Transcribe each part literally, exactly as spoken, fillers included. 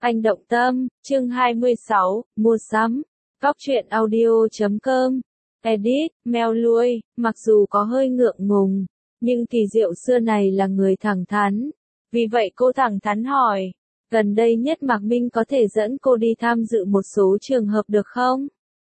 Anh động tâm, chương hai mươi sáu, mua sắm. Góc truyện audio chấm com. Edit, Mel lui, mặc dù có hơi ngượng ngùng, nhưng Kỳ Diệu xưa này là người thẳng thắn. Vì vậy cô thẳng thắn hỏi, gần đây nhất Mạc Minh có thể dẫn cô đi tham dự một số trường hợp được không?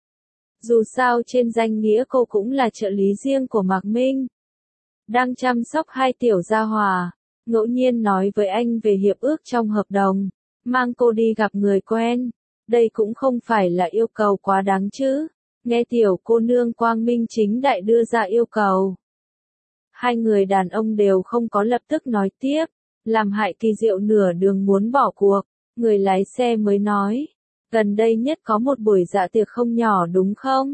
Dù sao trên danh nghĩa cô cũng là trợ lý riêng của Mạc Minh. Đang chăm sóc hai tiểu gia hòa, ngẫu nhiên nói với anh về hiệp ước trong hợp đồng, mang cô đi gặp người quen. Đây cũng không phải là yêu cầu quá đáng chứ. Nghe tiểu cô nương quang minh chính đại đưa ra yêu cầu. Hai người đàn ông đều không có lập tức nói tiếp, làm hại Kỳ Diệu nửa đường muốn bỏ cuộc. Người lái xe mới nói, gần đây nhất có một buổi dạ tiệc không nhỏ đúng không?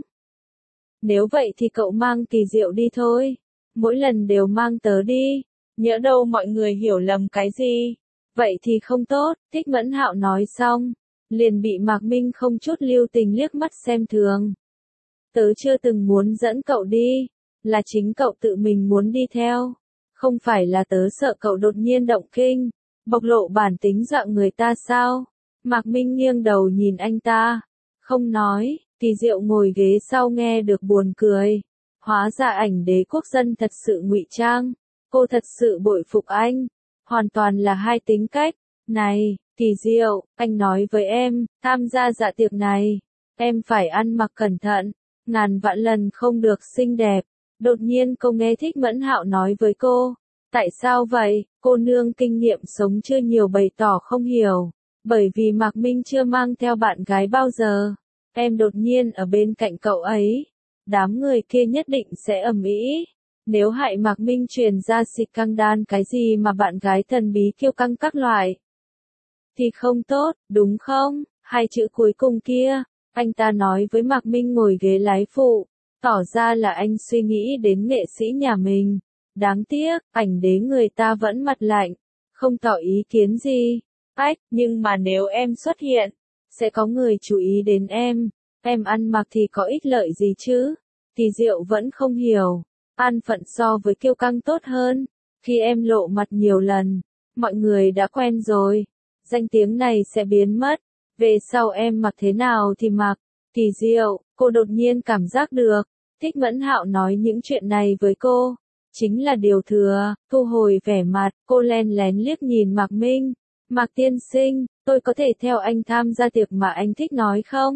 Nếu vậy thì cậu mang Kỳ Diệu đi thôi. Mỗi lần đều mang tớ đi. Nhỡ đâu mọi người hiểu lầm cái gì. Vậy thì không tốt, Thích Mẫn Hạo nói xong, liền bị Mạc Minh không chút lưu tình liếc mắt xem thường. Tớ chưa từng muốn dẫn cậu đi, là chính cậu tự mình muốn đi theo. Không phải là tớ sợ cậu đột nhiên động kinh, bộc lộ bản tính dọa người ta sao? Mạc Minh nghiêng đầu nhìn anh ta, không nói. Kỳ Diệu ngồi ghế sau nghe được buồn cười. Hóa ra ảnh đế quốc dân thật sự ngụy trang. Cô thật sự bội phục anh. Hoàn toàn là hai tính cách. Này, Kỳ Diệu, anh nói với em, tham gia dạ tiệc này, em phải ăn mặc cẩn thận, ngàn vạn lần không được xinh đẹp. Đột nhiên cô nghe Thích Mẫn Hạo nói với cô, tại sao vậy? Cô nương kinh nghiệm sống chưa nhiều bày tỏ không hiểu, bởi vì Mạc Minh chưa mang theo bạn gái bao giờ. Em đột nhiên ở bên cạnh cậu ấy, đám người kia nhất định sẽ ầm ĩ. Nếu hại Mạc Minh truyền ra xịt căng đan cái gì mà bạn gái thần bí kiêu căng các loại, thì không tốt, đúng không? Hai chữ cuối cùng kia, anh ta nói với Mạc Minh ngồi ghế lái phụ, tỏ ra là anh suy nghĩ đến nghệ sĩ nhà mình. Đáng tiếc, ảnh đế người ta vẫn mặt lạnh, không tỏ ý kiến gì. Ách, nhưng mà nếu em xuất hiện, sẽ có người chú ý đến em, em ăn mặc thì có ích lợi gì chứ? Kỳ Diệu vẫn không hiểu, an phận so với kiêu căng tốt hơn. Khi em lộ mặt nhiều lần, mọi người đã quen rồi, danh tiếng này sẽ biến mất. Về sau em mặc thế nào thì mặc. Kỳ Diệu, cô đột nhiên cảm giác được, Thích Mẫn Hạo nói những chuyện này với cô, chính là điều thừa. Thu hồi vẻ mặt, cô len lén liếc nhìn Mạc Minh. Mạc tiên sinh, tôi có thể theo anh tham gia tiệc mà anh thích nói không?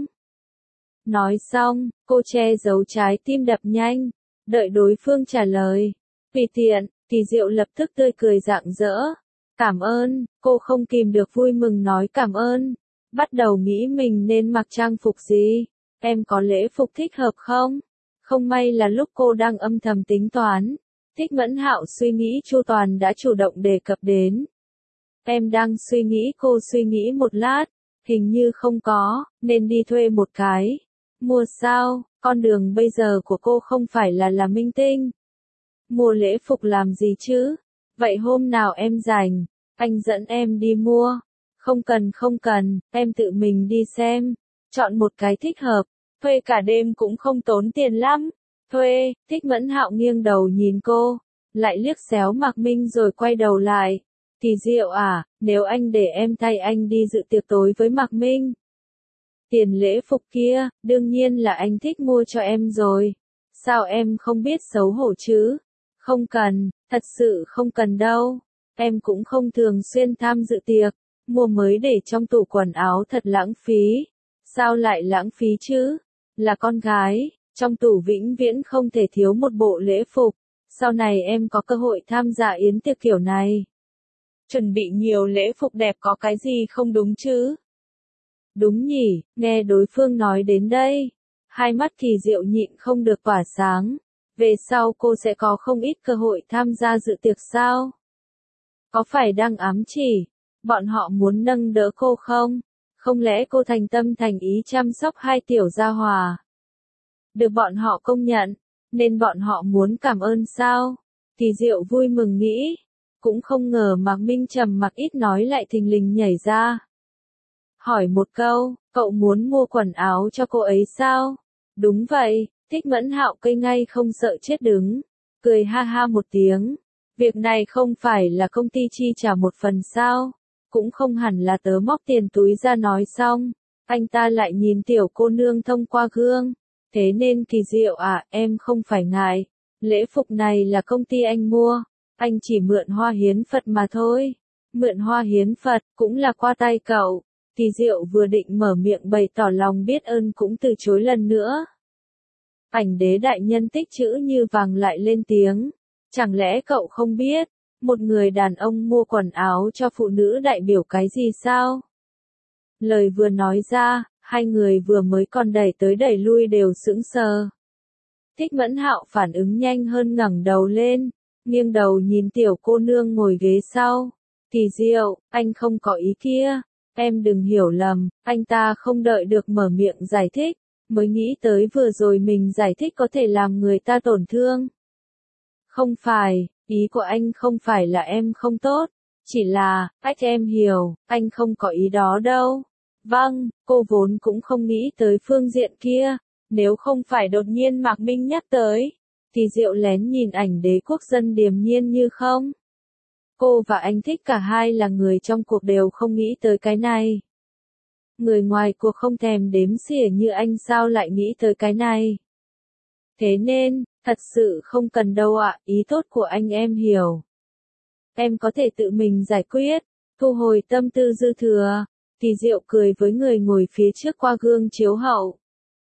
Nói xong, cô che giấu trái tim đập nhanh, đợi đối phương trả lời. Tùy tiện, Kỳ Diệu lập tức tươi cười rạng rỡ. Cảm ơn, cô không kìm được vui mừng nói cảm ơn. Bắt đầu nghĩ mình nên mặc trang phục gì. Em có lễ phục thích hợp không? Không may là lúc cô đang âm thầm tính toán, Thích Mẫn Hạo suy nghĩ chu toàn đã chủ động đề cập đến. Em đang suy nghĩ. Cô suy nghĩ một lát, hình như không có, nên đi thuê một cái. Mua sao? Con đường bây giờ của cô không phải là là minh tinh. Mua lễ phục làm gì chứ? Vậy hôm nào em rảnh, anh dẫn em đi mua. Không cần không cần, em tự mình đi xem. Chọn một cái thích hợp, thuê cả đêm cũng không tốn tiền lắm. Thuê. Thích Mẫn Hạo nghiêng đầu nhìn cô, lại liếc xéo Mạc Minh rồi quay đầu lại. Kỳ Diệu à, nếu anh để em thay anh đi dự tiệc tối với Mạc Minh, tiền lễ phục kia, đương nhiên là anh thích mua cho em rồi. Sao em không biết xấu hổ chứ? Không cần, thật sự không cần đâu. Em cũng không thường xuyên tham dự tiệc, mua mới để trong tủ quần áo thật lãng phí. Sao lại lãng phí chứ? Là con gái, trong tủ vĩnh viễn không thể thiếu một bộ lễ phục. Sau này em có cơ hội tham gia yến tiệc kiểu này, chuẩn bị nhiều lễ phục đẹp có cái gì không đúng chứ? Đúng nhỉ, nghe đối phương nói đến đây, hai mắt Kỳ Diệu nhịn không được tỏa sáng. Về sau cô sẽ có không ít cơ hội tham gia dự tiệc sao? Có phải đang ám chỉ, bọn họ muốn nâng đỡ cô không? Không lẽ cô thành tâm thành ý chăm sóc hai tiểu gia hòa, được bọn họ công nhận, nên bọn họ muốn cảm ơn sao? Kỳ Diệu vui mừng nghĩ, cũng không ngờ Mạc Minh trầm mặc ít nói lại thình lình nhảy ra. Hỏi một câu, cậu muốn mua quần áo cho cô ấy sao? Đúng vậy. Thích Mẫn Hạo cây ngay không sợ chết đứng, cười ha ha một tiếng. Việc này không phải là công ty chi trả một phần sao? cũng không hẳn là tớ móc tiền túi ra nói xong. Anh ta lại nhìn tiểu cô nương thông qua gương. Thế nên Kỳ Diệu à, em không phải ngại. Lễ phục này là công ty anh mua. Anh chỉ mượn hoa hiến Phật mà thôi. Mượn hoa hiến Phật cũng là qua tay cậu. Kỳ Diệu vừa định mở miệng bày tỏ lòng biết ơn cũng từ chối lần nữa. Ảnh đế đại nhân tích chữ như vàng lại lên tiếng. Chẳng lẽ cậu không biết, một người đàn ông mua quần áo cho phụ nữ đại biểu cái gì sao? Lời vừa nói ra, hai người vừa mới còn đẩy tới đẩy lui đều sững sờ. Thích Mẫn Hạo phản ứng nhanh hơn ngẩng đầu lên, nghiêng đầu nhìn tiểu cô nương ngồi ghế sau. Kỳ Diệu, anh không có ý kia, em đừng hiểu lầm, anh ta không đợi được mở miệng giải thích, mới nghĩ tới vừa rồi mình giải thích có thể làm người ta tổn thương. Không phải, ý của anh không phải là em không tốt, chỉ là, ách em hiểu, anh không có ý đó đâu. Vâng, cô vốn cũng không nghĩ tới phương diện kia, nếu không phải đột nhiên Mạc Minh nhắc tới, thì Diệu lén nhìn ảnh đế quốc dân điềm nhiên như không. Cô và anh thích cả hai là người trong cuộc đều không nghĩ tới cái này. Người ngoài cuộc không thèm đếm xỉa như anh sao lại nghĩ tới cái này. Thế nên, thật sự không cần đâu ạ, ý tốt của anh em hiểu. Em có thể tự mình giải quyết, thu hồi tâm tư dư thừa. Kỳ Diệu cười với người ngồi phía trước qua gương chiếu hậu.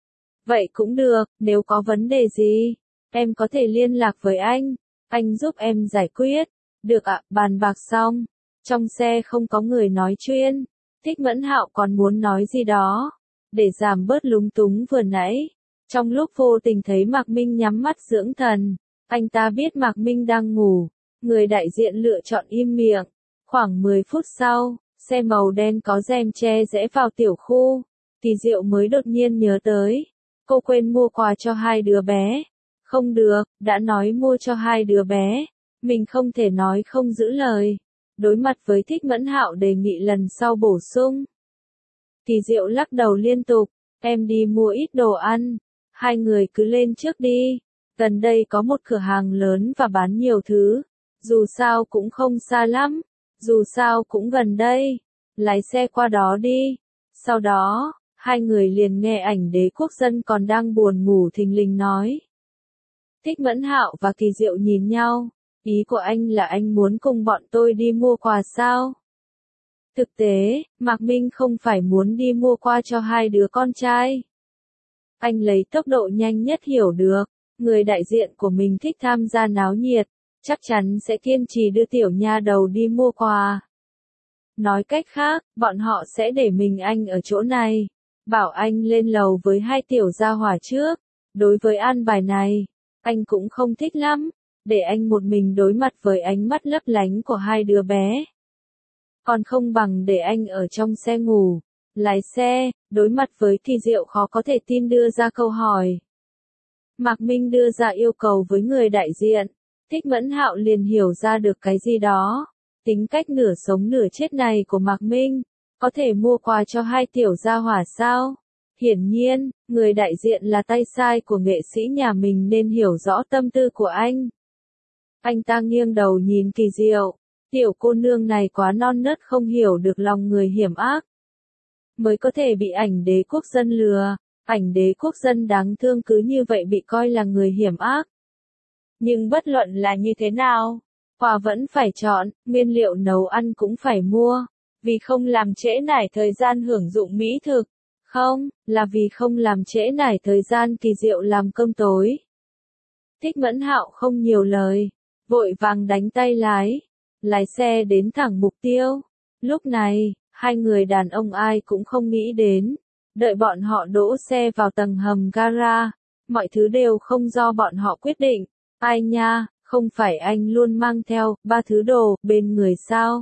Vậy cũng được, nếu có vấn đề gì, em có thể liên lạc với anh, anh giúp em giải quyết. Được ạ, bàn bạc xong. Trong xe không có người nói chuyên. Thích Mẫn Hạo còn muốn nói gì đó, để giảm bớt lúng túng vừa nãy. Trong lúc vô tình thấy Mạc Minh nhắm mắt dưỡng thần, anh ta biết Mạc Minh đang ngủ, người đại diện lựa chọn im miệng. Khoảng mười phút sau, xe màu đen có rèm che rẽ vào tiểu khu, Kỳ Diệu mới đột nhiên nhớ tới, cô quên mua quà cho hai đứa bé. Không được, đã nói mua cho hai đứa bé, mình không thể nói không giữ lời. Đối mặt với Thích Mẫn Hạo đề nghị lần sau bổ sung. Kỳ Diệu lắc đầu liên tục, em đi mua ít đồ ăn, hai người cứ lên trước đi, gần đây có một cửa hàng lớn và bán nhiều thứ, dù sao cũng không xa lắm, dù sao cũng gần đây, lái xe qua đó đi. Sau đó, hai người liền nghe ảnh đế quốc dân còn đang buồn ngủ thình lình nói. Thích Mẫn Hạo và Kỳ Diệu nhìn nhau. Ý của anh là anh muốn cùng bọn tôi đi mua quà sao? Thực tế, Mạc Minh không phải muốn đi mua quà cho hai đứa con trai. Anh lấy tốc độ nhanh nhất hiểu được, người đại diện của mình thích tham gia náo nhiệt, chắc chắn sẽ kiên trì đưa tiểu nha đầu đi mua quà. Nói cách khác, bọn họ sẽ để mình anh ở chỗ này, bảo anh lên lầu với hai tiểu gia hỏa trước. Đối với an bài này, anh cũng không thích lắm. Để anh một mình đối mặt với ánh mắt lấp lánh của hai đứa bé. Còn không bằng để anh ở trong xe ngủ, lái xe, đối mặt với Kỳ Diệu khó có thể tin đưa ra câu hỏi. Mạc Minh đưa ra yêu cầu với người đại diện, Thích Mẫn Hạo liền hiểu ra được cái gì đó. Tính cách nửa sống nửa chết này của Mạc Minh, có thể mua quà cho hai tiểu gia hỏa sao? Hiển nhiên, người đại diện là tay sai của nghệ sĩ nhà mình nên hiểu rõ tâm tư của anh. Anh ta nghiêng đầu nhìn Kỳ Diệu, tiểu cô nương này quá non nớt không hiểu được lòng người hiểm ác. Mới có thể bị ảnh đế quốc dân lừa, ảnh đế quốc dân đáng thương cứ như vậy bị coi là người hiểm ác. Nhưng bất luận là như thế nào, quà vẫn phải chọn, nguyên liệu nấu ăn cũng phải mua, vì không làm trễ nải thời gian hưởng dụng mỹ thực. Không, là vì không làm trễ nải thời gian Kỳ Diệu làm cơm tối. Thích Mẫn Hạo không nhiều lời, vội vàng đánh tay lái, lái xe đến thẳng mục tiêu. Lúc này, hai người đàn ông ai cũng không nghĩ đến, đợi bọn họ đỗ xe vào tầng hầm gara, mọi thứ đều không do bọn họ quyết định. Ai nha, không phải anh luôn mang theo ba thứ đồ bên người sao?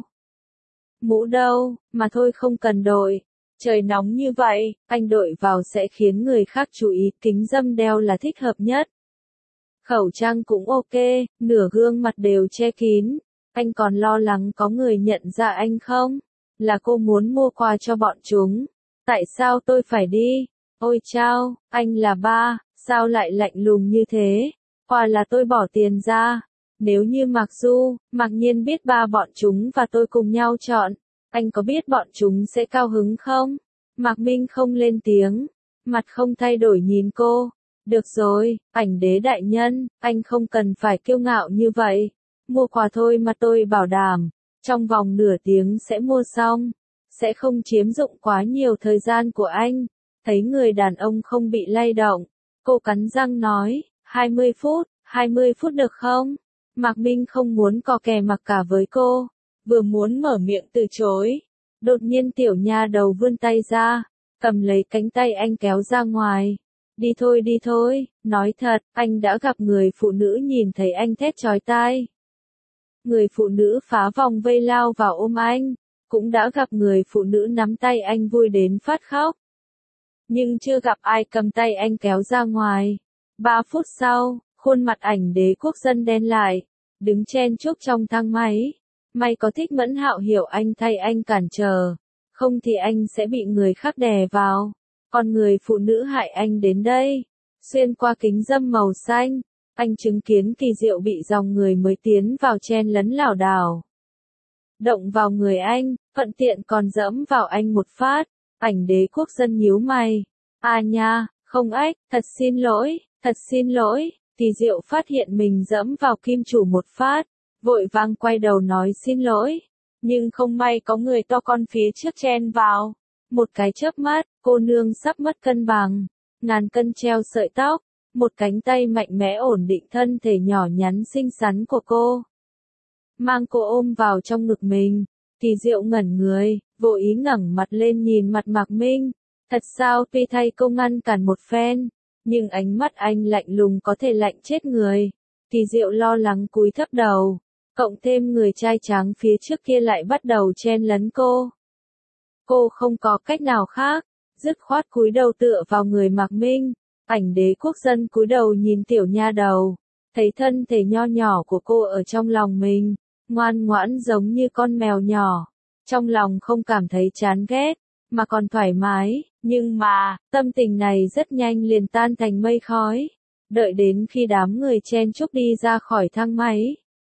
Mũ đâu, mà thôi không cần đội. Trời nóng như vậy, anh đội vào sẽ khiến người khác chú ý, kính râm đeo là thích hợp nhất. Khẩu trang cũng ok, nửa gương mặt đều che kín. Anh còn lo lắng có người nhận ra anh không? Là cô muốn mua quà cho bọn chúng. Tại sao tôi phải đi? Ôi chao, anh là ba, sao lại lạnh lùng như thế? Quà là tôi bỏ tiền ra. Nếu như Mạc Du, Mạc Nhiên biết ba bọn chúng và tôi cùng nhau chọn, anh có biết bọn chúng sẽ cao hứng không? Mạc Minh không lên tiếng, mặt không thay đổi nhìn cô. Được rồi, ảnh đế đại nhân, anh không cần phải kiêu ngạo như vậy. Mua quà thôi mà tôi bảo đảm, trong vòng nửa tiếng sẽ mua xong, sẽ không chiếm dụng quá nhiều thời gian của anh. Thấy người đàn ông không bị lay động, cô cắn răng nói, hai mươi phút, hai mươi phút được không? Mạc Minh không muốn cò kè mặc cả với cô, vừa muốn mở miệng từ chối. Đột nhiên tiểu nha đầu vươn tay ra, cầm lấy cánh tay anh kéo ra ngoài. Đi thôi đi thôi, nói thật, anh đã gặp người phụ nữ nhìn thấy anh thét chói tai. Người phụ nữ phá vòng vây lao vào ôm anh, cũng đã gặp người phụ nữ nắm tay anh vui đến phát khóc. Nhưng chưa gặp ai cầm tay anh kéo ra ngoài. Ba phút sau, khuôn mặt ảnh đế quốc dân đen lại, đứng chen chúc trong thang máy. May có Thích Mẫn Hạo hiểu anh thay anh cản trở, không thì anh sẽ bị người khác đè vào. Còn người phụ nữ hại anh đến đây, xuyên qua kính râm màu xanh, anh chứng kiến kỳ diệu bị dòng người mới tiến vào chen lấn lảo đảo. Động vào người anh, thuận tiện còn dẫm vào anh một phát, ảnh đế quốc dân nhíu mày. À nha, không ách, thật xin lỗi, thật xin lỗi, kỳ diệu phát hiện mình dẫm vào kim chủ một phát, vội vàng quay đầu nói xin lỗi. Nhưng không may có người to con phía trước chen vào. Một cái chớp mắt, cô nương sắp mất cân bằng, ngàn cân treo sợi tóc, một cánh tay mạnh mẽ ổn định thân thể nhỏ nhắn xinh xắn của cô. Mang cô ôm vào trong ngực mình, kỳ diệu ngẩn người, vô ý ngẩng mặt lên nhìn mặt Mạc Minh. Thật sao tuy thay cô ngăn cản một phen, nhưng ánh mắt anh lạnh lùng có thể lạnh chết người. Kỳ diệu lo lắng cúi thấp đầu, cộng thêm người trai tráng phía trước kia lại bắt đầu chen lấn cô. Cô không có cách nào khác, dứt khoát cúi đầu tựa vào người Mạc Minh. Ảnh đế quốc dân cúi đầu nhìn tiểu nha đầu, thấy thân thể nho nhỏ của cô ở trong lòng mình, ngoan ngoãn giống như con mèo nhỏ. Trong lòng không cảm thấy chán ghét, mà còn thoải mái, nhưng mà, tâm tình này rất nhanh liền tan thành mây khói. Đợi đến khi đám người chen chúc đi ra khỏi thang máy,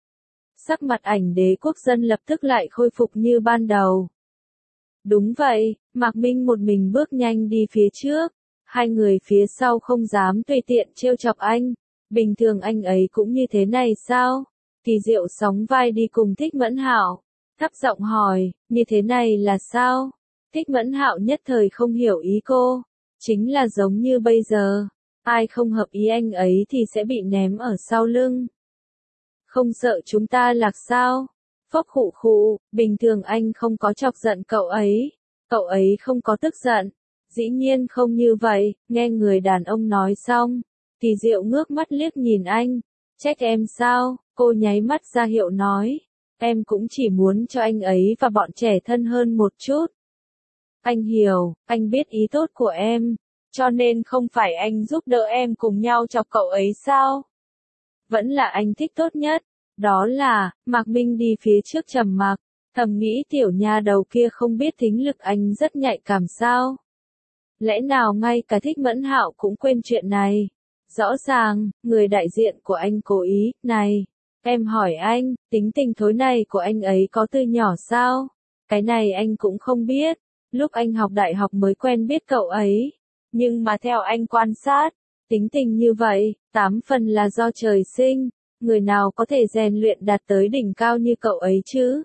sắc mặt ảnh đế quốc dân lập tức lại khôi phục như ban đầu. Đúng vậy, Mạc Minh một mình bước nhanh đi phía trước, hai người phía sau không dám tùy tiện trêu chọc anh. Bình thường anh ấy cũng như thế này sao? Kỳ diệu sóng vai đi cùng Thích Mẫn Hạo, thấp giọng hỏi, như thế này là sao? Thích Mẫn Hạo nhất thời không hiểu ý cô, chính là giống như bây giờ, ai không hợp ý anh ấy thì sẽ bị ném ở sau lưng. Không sợ chúng ta lạc sao? Phốc khụ khụ, bình thường anh không có chọc giận cậu ấy, cậu ấy không có tức giận. Dĩ nhiên không như vậy, nghe người đàn ông nói xong, Kỳ Diệu ngước mắt liếc nhìn anh, trách em sao? Cô nháy mắt ra hiệu nói, em cũng chỉ muốn cho anh ấy và bọn trẻ thân hơn một chút. Anh hiểu, anh biết ý tốt của em, cho nên không phải anh giúp đỡ em cùng nhau chọc cậu ấy sao? Vẫn là anh thích tốt nhất, đó là, Mạc Minh đi phía trước trầm mặc, thầm nghĩ tiểu nha đầu kia không biết thính lực anh rất nhạy cảm sao? Lẽ nào ngay cả Thích Mẫn Hạo cũng quên chuyện này? Rõ ràng, người đại diện của anh cố ý, này, em hỏi anh, tính tình thối này của anh ấy có từ nhỏ sao? Cái này anh cũng không biết, lúc anh học đại học mới quen biết cậu ấy, nhưng mà theo anh quan sát, tính tình như vậy, tám phần là do trời sinh, người nào có thể rèn luyện đạt tới đỉnh cao như cậu ấy chứ?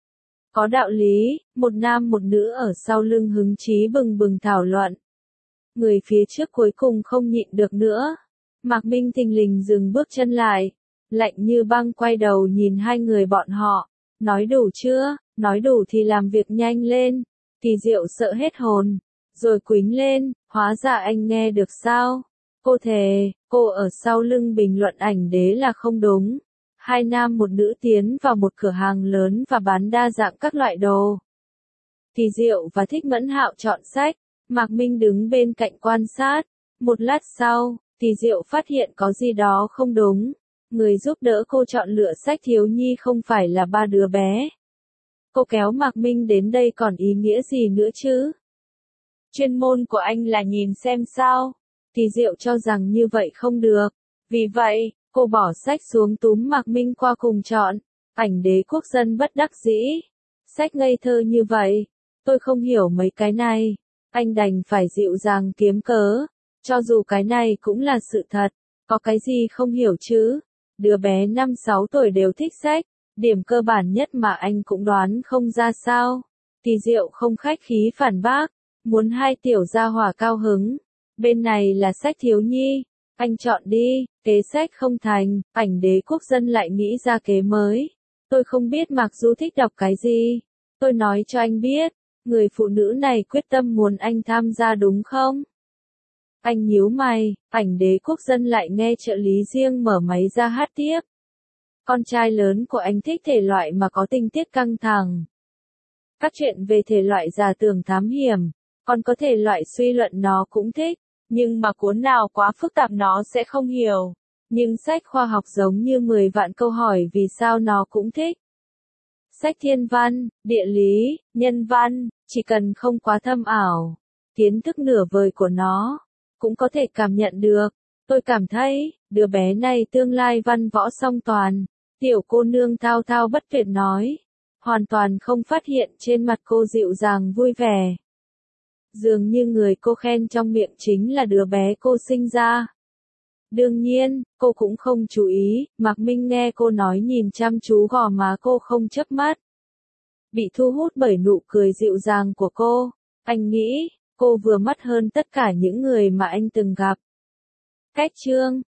Có đạo lý, một nam một nữ ở sau lưng hứng chí bừng bừng thảo luận. Người phía trước cuối cùng không nhịn được nữa. Mạc Minh thình lình dừng bước chân lại, lạnh như băng quay đầu nhìn hai người bọn họ, nói đủ chưa, nói đủ thì làm việc nhanh lên. Kỳ Diệu sợ hết hồn, rồi quýnh lên, hóa ra anh nghe được sao? Cô thề, cô ở sau lưng bình luận ảnh đế là không đúng. Hai nam một nữ tiến vào một cửa hàng lớn và bán đa dạng các loại đồ. Kỳ Diệu và Thích Mẫn Hạo chọn sách, Mạc Minh đứng bên cạnh quan sát. Một lát sau, Kỳ Diệu phát hiện có gì đó không đúng. Người giúp đỡ cô chọn lựa sách thiếu nhi không phải là ba đứa bé. Cô kéo Mạc Minh đến đây còn ý nghĩa gì nữa chứ? Chuyên môn của anh là nhìn xem sao? Kỳ Diệu cho rằng như vậy không được. Vì vậy, cô bỏ sách xuống túm Mạc Minh qua cùng chọn. Ảnh đế quốc dân bất đắc dĩ. Sách ngây thơ như vậy, tôi không hiểu mấy cái này. Anh đành phải dịu dàng kiếm cớ, cho dù cái này cũng là sự thật, có cái gì không hiểu chứ. Đứa bé năm sáu tuổi đều thích sách, điểm cơ bản nhất mà anh cũng đoán không ra sao. Kỳ Diệu không khách khí phản bác, muốn hai tiểu gia hỏa cao hứng. Bên này là sách thiếu nhi, anh chọn đi, kế sách không thành, ảnh đế quốc dân lại nghĩ ra kế mới. Tôi không biết Mạc Du thích đọc cái gì, tôi nói cho anh biết, người phụ nữ này quyết tâm muốn anh tham gia đúng không? Anh nhíu mày, ảnh đế quốc dân lại nghe trợ lý riêng mở máy ra hát tiếp. Con trai lớn của anh thích thể loại mà có tình tiết căng thẳng. Các chuyện về thể loại giả tưởng thám hiểm, còn có thể loại suy luận nó cũng thích, nhưng mà cuốn nào quá phức tạp nó sẽ không hiểu. Nhưng sách khoa học giống như mười vạn câu hỏi vì sao nó cũng thích. Sách thiên văn, địa lý, nhân văn, chỉ cần không quá thâm ảo, kiến thức nửa vời của nó, cũng có thể cảm nhận được. Tôi cảm thấy, đứa bé này tương lai văn võ song toàn. Tiểu cô nương thao thao bất tuyệt nói, hoàn toàn không phát hiện trên mặt cô dịu dàng vui vẻ. Dường như người cô khen trong miệng chính là đứa bé cô sinh ra. Đương nhiên, cô cũng không chú ý, Mạc Minh nghe cô nói nhìn chăm chú gò má cô không chớp mắt. Bị thu hút bởi nụ cười dịu dàng của cô, anh nghĩ, cô vừa mắt hơn tất cả những người mà anh từng gặp. Cách chương